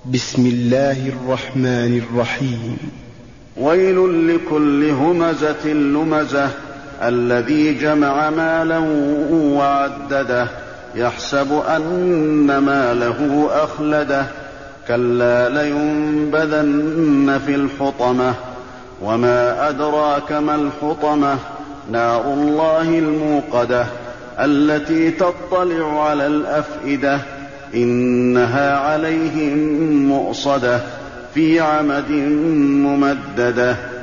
بسم الله الرحمن الرحيم. ويل لكل همزة لمزة الذي جمع مالا وعدده يحسب أن ماله أخلده كلا لينبذن في الحطمة وما أدراك ما الحطمة نار الله الموقدة التي تطلع على الأفئدة إنها عليهم مؤصدة في عمد ممددة.